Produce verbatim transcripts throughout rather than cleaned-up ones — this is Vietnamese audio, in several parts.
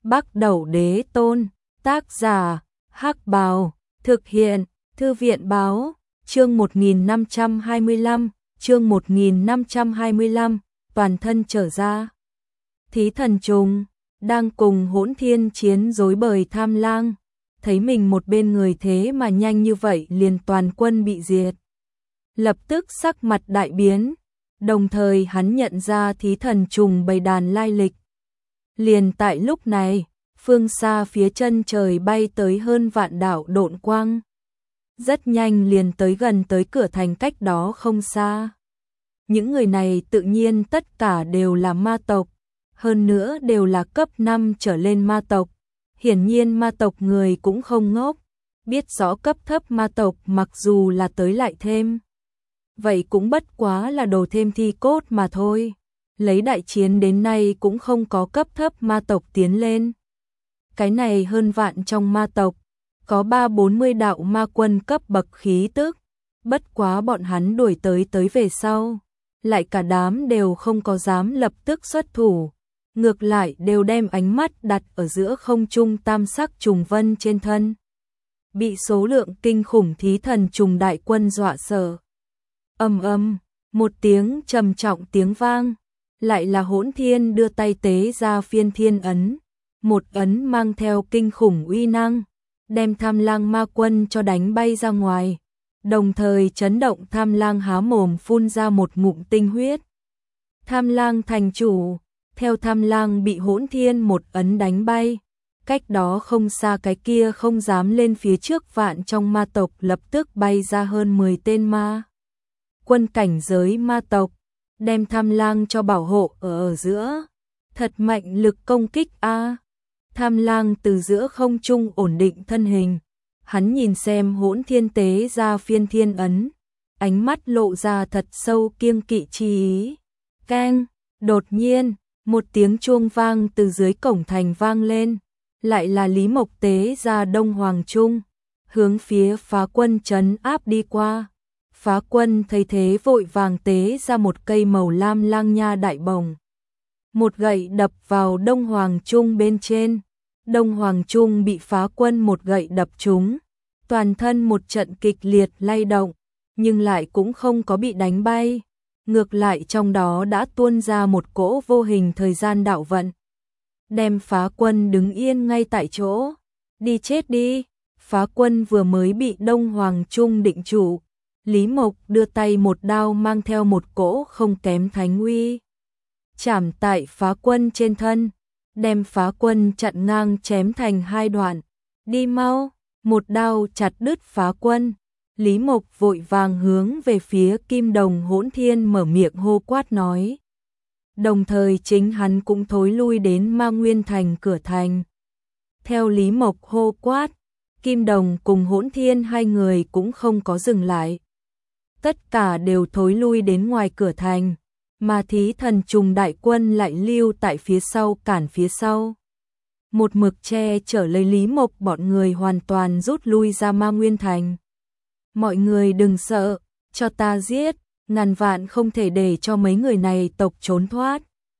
Bắc Đẩu Đế Tôn, tác giả, Hắc Bào, thực hiện, Thư viện báo, chương một nghìn năm trăm hai mươi lăm, chương một nghìn năm trăm hai mươi lăm, toàn thân trở ra. Thí Thần Trùng, đang cùng Hỗn Thiên chiến rối bời Tham Lang, thấy mình một bên người thế mà nhanh như vậy liền toàn quân bị diệt. Lập tức sắc mặt đại biến, đồng thời hắn nhận ra Thí Thần Trùng bầy đàn lai lịch. Liền tại lúc này, phương xa phía chân trời bay tới hơn vạn đạo độn quang. Rất nhanh liền tới gần tới cửa thành cách đó không xa. Những người này tự nhiên tất cả đều là ma tộc, hơn nữa đều là cấp năm trở lên ma tộc. Hiển nhiên ma tộc người cũng không ngốc, biết rõ cấp thấp ma tộc mặc dù là tới lại thêm. Vậy cũng bất quá là đồ thêm thi cốt mà thôi. Lấy đại chiến đến nay cũng không có cấp thấp ma tộc tiến lên. Cái này hơn vạn trong ma tộc, có ba bốn mươi đạo ma quân cấp bậc khí tức. Bất quá bọn hắn đuổi tới tới về sau, lại cả đám đều không có dám lập tức xuất thủ. Ngược lại đều đem ánh mắt đặt ở giữa không trung tam sắc trùng vân trên thân. Bị số lượng kinh khủng Thí Thần Trùng đại quân dọa sợ. Ầm ầm, một tiếng trầm trọng tiếng vang, lại là Hỗn Thiên đưa tay tế ra Phiên Thiên ấn, một ấn mang theo kinh khủng uy năng, đem Tham Lang ma quân cho đánh bay ra ngoài, đồng thời chấn động Tham Lang há mồm phun ra một ngụm tinh huyết. Tham Lang thành chủ, theo Tham Lang bị Hỗn Thiên một ấn đánh bay, cách đó không xa cái kia không dám lên phía trước vạn trong ma tộc lập tức bay ra hơn mười tên ma quân cảnh giới ma tộc, đem Tham Lang cho bảo hộ ở ở giữa. Thật mạnh lực công kích a. Tham Lang từ giữa không trung ổn định thân hình, hắn nhìn xem Hỗn Thiên tế ra Phiên Thiên ấn, ánh mắt lộ ra thật sâu kiêng kỵ chi ý. Keng, đột nhiên, một tiếng chuông vang từ dưới cổng thành vang lên, lại là Lý Mộc tế ra Đông Hoàng Trung, hướng phía Phá Quân trấn áp đi qua. Phá Quân thấy thế vội vàng tế ra một cây màu lam lang nha đại bồng, một gậy đập vào Đông Hoàng Trung bên trên. Đông Hoàng Trung bị Phá Quân một gậy đập trúng, toàn thân một trận kịch liệt lay động, nhưng lại cũng không có bị đánh bay. Ngược lại trong đó đã tuôn ra một cỗ vô hình thời gian đạo vận, đem Phá Quân đứng yên ngay tại chỗ. Đi chết đi! Phá Quân vừa mới bị Đông Hoàng Trung định trụ, Lý Mộc đưa tay một đao mang theo một cỗ không kém thánh uy, chảm tại Phá Quân trên thân, đem Phá Quân chặn ngang chém thành hai đoạn. Đi mau! Một đao chặt đứt Phá Quân. Lý Mộc vội vàng hướng về phía Kim Đồng Hỗn Thiên mở miệng hô quát nói. Đồng thời chính hắn cũng thối lui đến Ma Nguyên Thành cửa thành. Theo Lý Mộc hô quát, Kim Đồng cùng Hỗn Thiên hai người cũng không có dừng lại. Tất cả đều thối lui đến ngoài cửa thành, mà Thí Thần Trùng đại quân lại lưu tại phía sau cản phía sau. Một mực che chở lấy Lý Mộc bọn người hoàn toàn rút lui ra Ma Nguyên Thành. Mọi người đừng sợ, cho ta giết, ngàn vạn không thể để cho mấy người này tộc trốn thoát.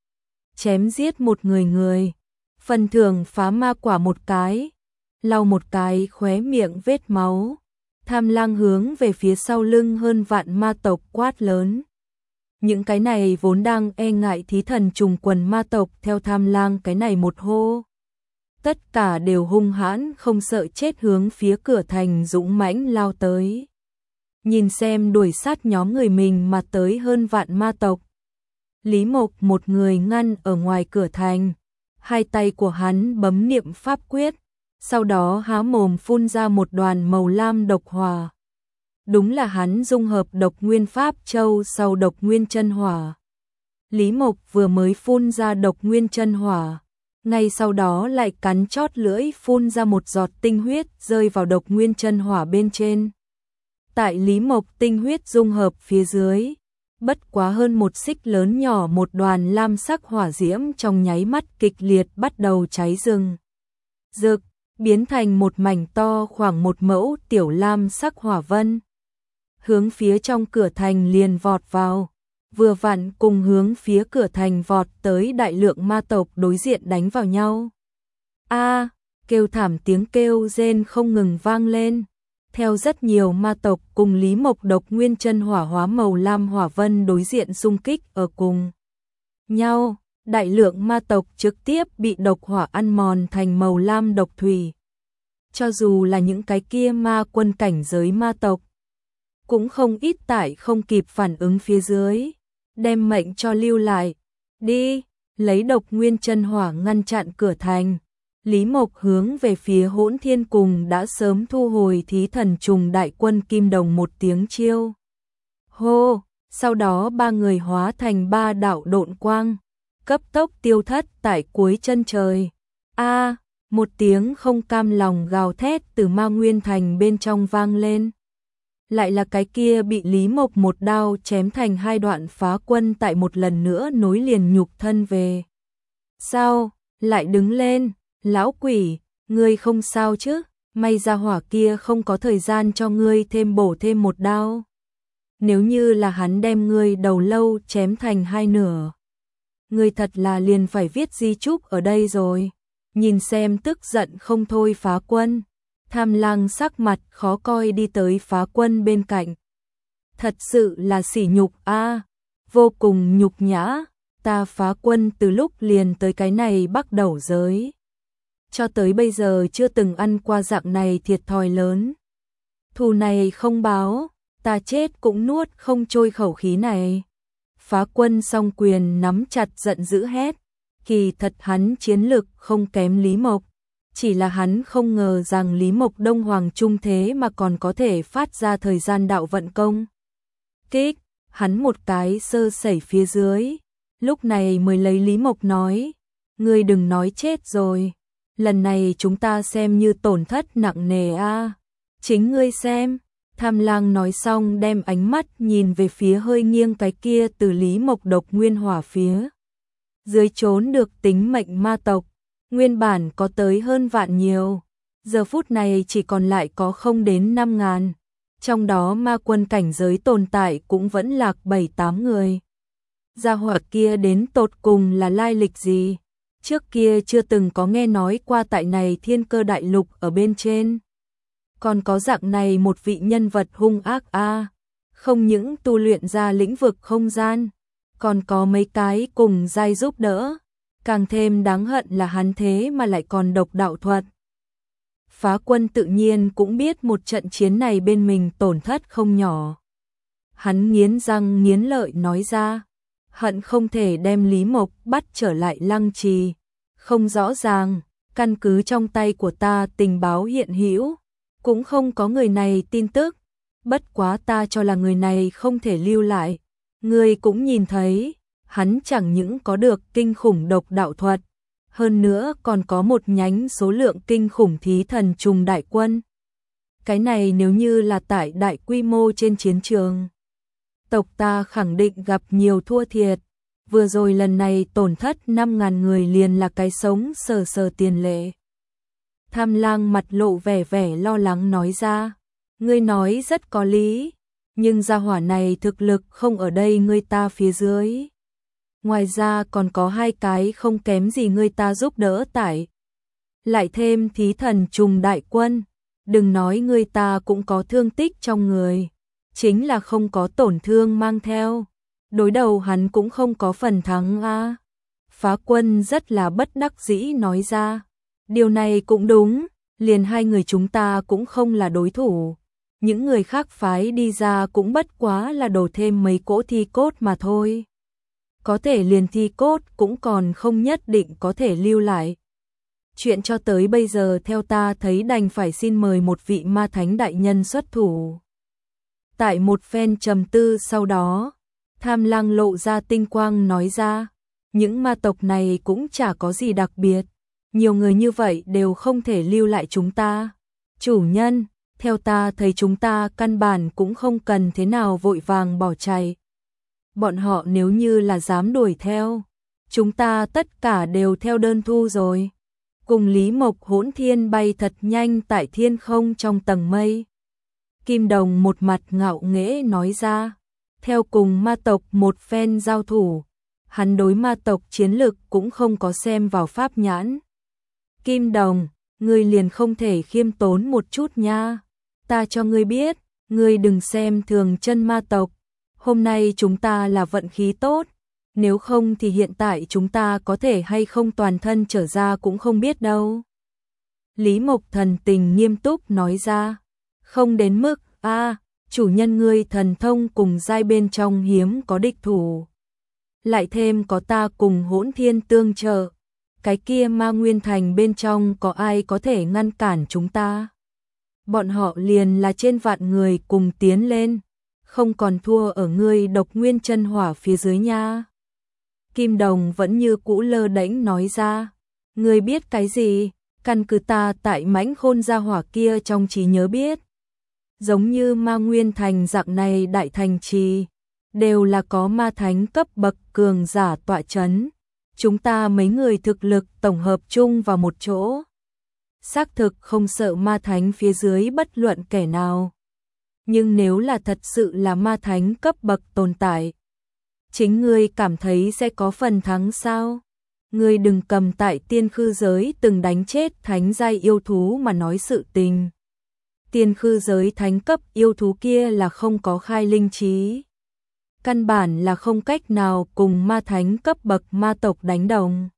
Chém giết một người người, phần thưởng phá ma quả một cái, lau một cái khóe miệng vết máu. Tham Lang hướng về phía sau lưng hơn vạn ma tộc quát lớn. Những cái này vốn đang e ngại Thí Thần Trùng quần ma tộc theo Tham Lang cái này một hô, tất cả đều hung hãn không sợ chết hướng phía cửa thành dũng mãnh lao tới. Nhìn xem đuổi sát nhóm người mình mà tới hơn vạn ma tộc. Lý Mộc một người ngăn ở ngoài cửa thành, hai tay của hắn bấm niệm pháp quyết, sau đó há mồm phun ra một đoàn màu lam độc hỏa. Đúng là hắn dung hợp độc nguyên pháp châu sau độc nguyên chân hỏa. Lý Mộc vừa mới phun ra độc nguyên chân hỏa, ngay sau đó lại cắn chót lưỡi phun ra một giọt tinh huyết rơi vào độc nguyên chân hỏa bên trên. Tại Lý Mộc tinh huyết dung hợp phía dưới, bất quá hơn một xích lớn nhỏ một đoàn lam sắc hỏa diễm trong nháy mắt kịch liệt bắt đầu cháy rừng rực, biến thành một mảnh to khoảng một mẫu tiểu lam sắc hỏa vân. Hướng phía trong cửa thành liền vọt vào, vừa vặn cùng hướng phía cửa thành vọt tới đại lượng ma tộc đối diện đánh vào nhau. A, kêu thảm tiếng kêu rên không ngừng vang lên. Theo rất nhiều ma tộc cùng Lý Mộc độc nguyên chân hỏa hóa màu lam hỏa vân đối diện xung kích ở cùng nhau, đại lượng ma tộc trực tiếp bị độc hỏa ăn mòn thành màu lam độc thủy. Cho dù là những cái kia ma quân cảnh giới ma tộc, cũng không ít tại không kịp phản ứng phía dưới, đem mệnh cho lưu lại. Đi, lấy độc nguyên chân hỏa ngăn chặn cửa thành. Lý Mộc hướng về phía Hỗn Thiên cùng đã sớm thu hồi thí thần trùng đại quân Kim Đồng một tiếng chiêu. Hô, sau đó ba người hóa thành ba đạo độn quang, cấp tốc tiêu thất tại cuối chân trời. A, một tiếng không cam lòng gào thét từ Ma Nguyên Thành bên trong vang lên. Lại là cái kia bị Lý Mộc một đao chém thành hai đoạn phá quân tại một lần nữa nối liền nhục thân về. Sao, lại đứng lên, lão quỷ, ngươi không sao chứ, may ra hỏa kia không có thời gian cho ngươi thêm bổ thêm một đao. Nếu như là hắn đem ngươi đầu lâu chém thành hai nửa, ngươi thật là liền phải viết di chúc ở đây rồi. Nhìn xem tức giận không thôi phá quân, Tham Lang sắc mặt khó coi đi tới phá quân bên cạnh. Thật sự là sỉ nhục a, vô cùng nhục nhã, ta phá quân từ lúc liền tới cái này bắt đầu giới. Cho tới bây giờ chưa từng ăn qua dạng này thiệt thòi lớn. Thù này không báo, ta chết cũng nuốt không trôi khẩu khí này. Phá quân song quyền nắm chặt giận dữ hét. Kỳ thật hắn chiến lực không kém Lý Mộc, chỉ là hắn không ngờ rằng Lý Mộc Đông Hoàng trung thế mà còn có thể phát ra thời gian đạo vận công. Kích, hắn một cái sơ sẩy phía dưới, lúc này mới lấy Lý Mộc nói, ngươi đừng nói chết rồi, lần này chúng ta xem như tổn thất nặng nề a. Chính ngươi xem. Tham Lang nói xong đem ánh mắt nhìn về phía hơi nghiêng cái kia từ Lý Mộc độc nguyên hỏa phía dưới trốn được tính mệnh ma tộc, nguyên bản có tới hơn vạn nhiều, giờ phút này chỉ còn lại có không đến năm ngàn, trong đó ma quân cảnh giới tồn tại cũng vẫn lạc bảy tám người. Gia hỏa kia đến tột cùng là lai lịch gì? Trước kia chưa từng có nghe nói qua tại này Thiên Cơ Đại Lục ở bên trên. Còn có dạng này một vị nhân vật hung ác a, không những tu luyện ra lĩnh vực không gian, còn có mấy cái cùng giai giúp đỡ, càng thêm đáng hận là hắn thế mà lại còn độc đạo thuật. Phá quân tự nhiên cũng biết một trận chiến này bên mình tổn thất không nhỏ. Hắn nghiến răng nghiến lợi nói ra, hận không thể đem Lý Mộc bắt trở lại Lăng Trì. Không rõ ràng, căn cứ trong tay của ta tình báo hiện hữu, cũng không có người này tin tức, bất quá ta cho là người này không thể lưu lại. Ngươi cũng nhìn thấy, hắn chẳng những có được kinh khủng độc đạo thuật, hơn nữa còn có một nhánh số lượng kinh khủng thí thần trùng đại quân. Cái này nếu như là tại đại quy mô trên chiến trường, tộc ta khẳng định gặp nhiều thua thiệt. Vừa rồi lần này tổn thất năm ngàn người liền là cái sống sờ sờ tiền lệ. Tham Lang mặt lộ vẻ vẻ lo lắng nói ra, ngươi nói rất có lý, nhưng gia hỏa này thực lực không ở đây ngươi ta phía dưới. Ngoài ra còn có hai cái không kém gì ngươi ta giúp đỡ tải. Lại thêm thí thần trùng đại quân, đừng nói ngươi ta cũng có thương tích trong người, chính là không có tổn thương mang theo. Đối đầu hắn cũng không có phần thắng a. Phá quân rất là bất đắc dĩ nói ra, điều này cũng đúng, liền hai người chúng ta cũng không là đối thủ. Những người khác phái đi ra cũng bất quá là đổ thêm mấy cỗ thi cốt mà thôi. Có thể liền thi cốt cũng còn không nhất định có thể lưu lại. Chuyện cho tới bây giờ theo ta thấy đành phải xin mời một vị ma thánh đại nhân xuất thủ. Tại một phen trầm tư sau đó, Tham Lang lộ ra tinh quang nói ra, những ma tộc này cũng chả có gì đặc biệt, nhiều người như vậy đều không thể lưu lại chúng ta. Chủ nhân, theo ta thấy chúng ta căn bản cũng không cần thế nào vội vàng bỏ chạy. Bọn họ nếu như là dám đuổi theo, chúng ta tất cả đều theo đơn thu rồi. Cùng Lý Mộc Hỗn Thiên bay thật nhanh tại thiên không trong tầng mây. Kim Đồng một mặt ngạo nghễ nói ra, theo cùng ma tộc một phen giao thủ, hắn đối ma tộc chiến lực cũng không có xem vào pháp nhãn. Kim Đồng, ngươi liền không thể khiêm tốn một chút nha. Ta cho ngươi biết, ngươi đừng xem thường chân ma tộc. Hôm nay chúng ta là vận khí tốt, nếu không thì hiện tại chúng ta có thể hay không toàn thân trở ra cũng không biết đâu. Lý Mộc thần tình nghiêm túc nói ra, không đến mức, a chủ nhân ngươi thần thông cùng giai bên trong hiếm có địch thủ. Lại thêm có ta cùng Hỗn Thiên tương trợ, cái kia Ma Nguyên Thành bên trong có ai có thể ngăn cản chúng ta? Bọn họ liền là trên vạn người cùng tiến lên, không còn thua ở ngươi Độc Nguyên chân hỏa phía dưới nha. Kim Đồng vẫn như cũ lơ đễnh nói ra, ngươi biết cái gì? Căn cứ ta tại Mãnh Khôn gia hỏa kia trong trí nhớ biết, giống như Ma Nguyên Thành dạng này đại thành trì, đều là có ma thánh cấp bậc cường giả tọa chấn. Chúng ta mấy người thực lực tổng hợp chung vào một chỗ, xác thực không sợ ma thánh phía dưới bất luận kẻ nào. Nhưng nếu là thật sự là ma thánh cấp bậc tồn tại, chính ngươi cảm thấy sẽ có phần thắng sao? Ngươi đừng cầm tại tiên khư giới từng đánh chết thánh giai yêu thú mà nói sự tình. Tiên khư giới thánh cấp yêu thú kia là không có khai linh trí, căn bản là không cách nào cùng ma thánh cấp bậc ma tộc đánh đồng.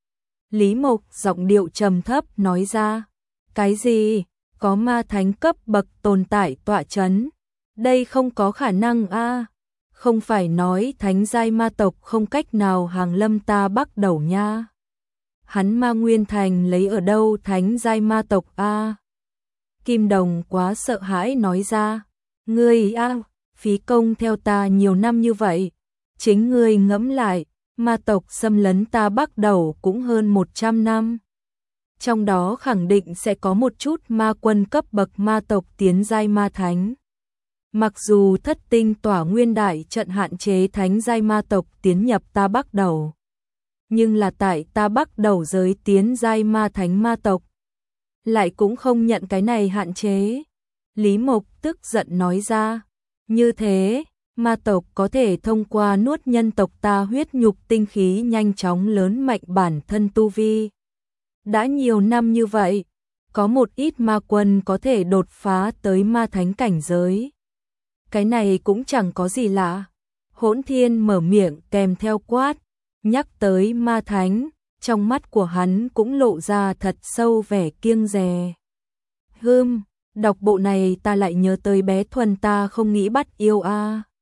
Lý Mộc giọng điệu trầm thấp nói ra, cái gì? Có ma thánh cấp bậc tồn tại tọa chấn? Đây không có khả năng a. Không phải nói thánh giai ma tộc không cách nào hàng lâm ta Bắc Đầu nha. Hắn Ma Nguyên Thành lấy ở đâu thánh giai ma tộc a? Kim Đồng quá sợ hãi nói ra, ngươi a, phí công theo ta nhiều năm như vậy, chính ngươi ngẫm lại, ma tộc xâm lấn ta Bắc Đầu cũng hơn một trăm năm. Trong đó khẳng định sẽ có một chút ma quân cấp bậc ma tộc tiến giai ma thánh. Mặc dù thất tinh tỏa nguyên đại trận hạn chế thánh giai ma tộc tiến nhập ta Bắc Đầu, nhưng là tại ta Bắc Đầu giới tiến giai ma thánh ma tộc lại cũng không nhận cái này hạn chế. Lý Mộc tức giận nói ra, như thế, ma tộc có thể thông qua nuốt nhân tộc ta huyết nhục tinh khí nhanh chóng lớn mạnh bản thân tu vi. Đã nhiều năm như vậy, có một ít ma quân có thể đột phá tới ma thánh cảnh giới. Cái này cũng chẳng có gì lạ. Hỗn Thiên mở miệng kèm theo quát, nhắc tới ma thánh, trong mắt của hắn cũng lộ ra thật sâu vẻ kiêng dè. Hừm, đọc bộ này ta lại nhớ tới bé Thuần ta không nghĩ bắt yêu a.